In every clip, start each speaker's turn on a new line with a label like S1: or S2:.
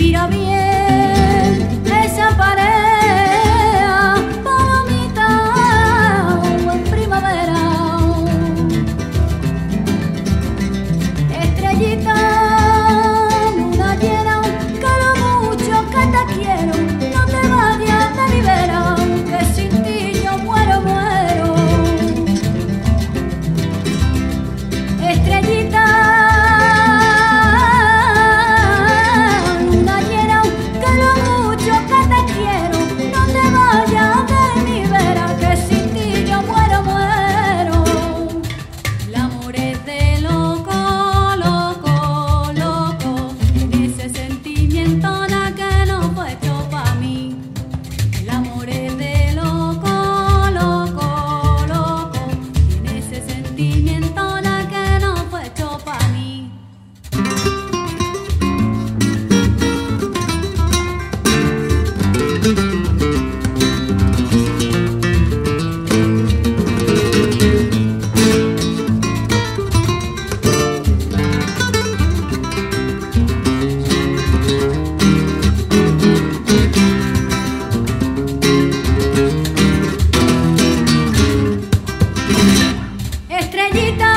S1: Mira bien esa pared, palomita en primavera. Estrellita, luna llena, que lo mucho que te quiero, no te vayas de mi vera, que sin ti yo muero, muero. Estrellita, luna llena, que lo mucho que te quiero, no te vayas de mi vera, que sin ti yo muero, muero. El amor es de loco, loco, loco, en ese sentimiento na que no fue hecho pa' mí. El amor es de loco, loco, loco, en ese sentimiento na que no fue hecho pa' mí. Estrellita,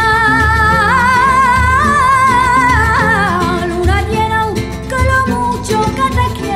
S1: luna llena, que lo mucho que te quiero.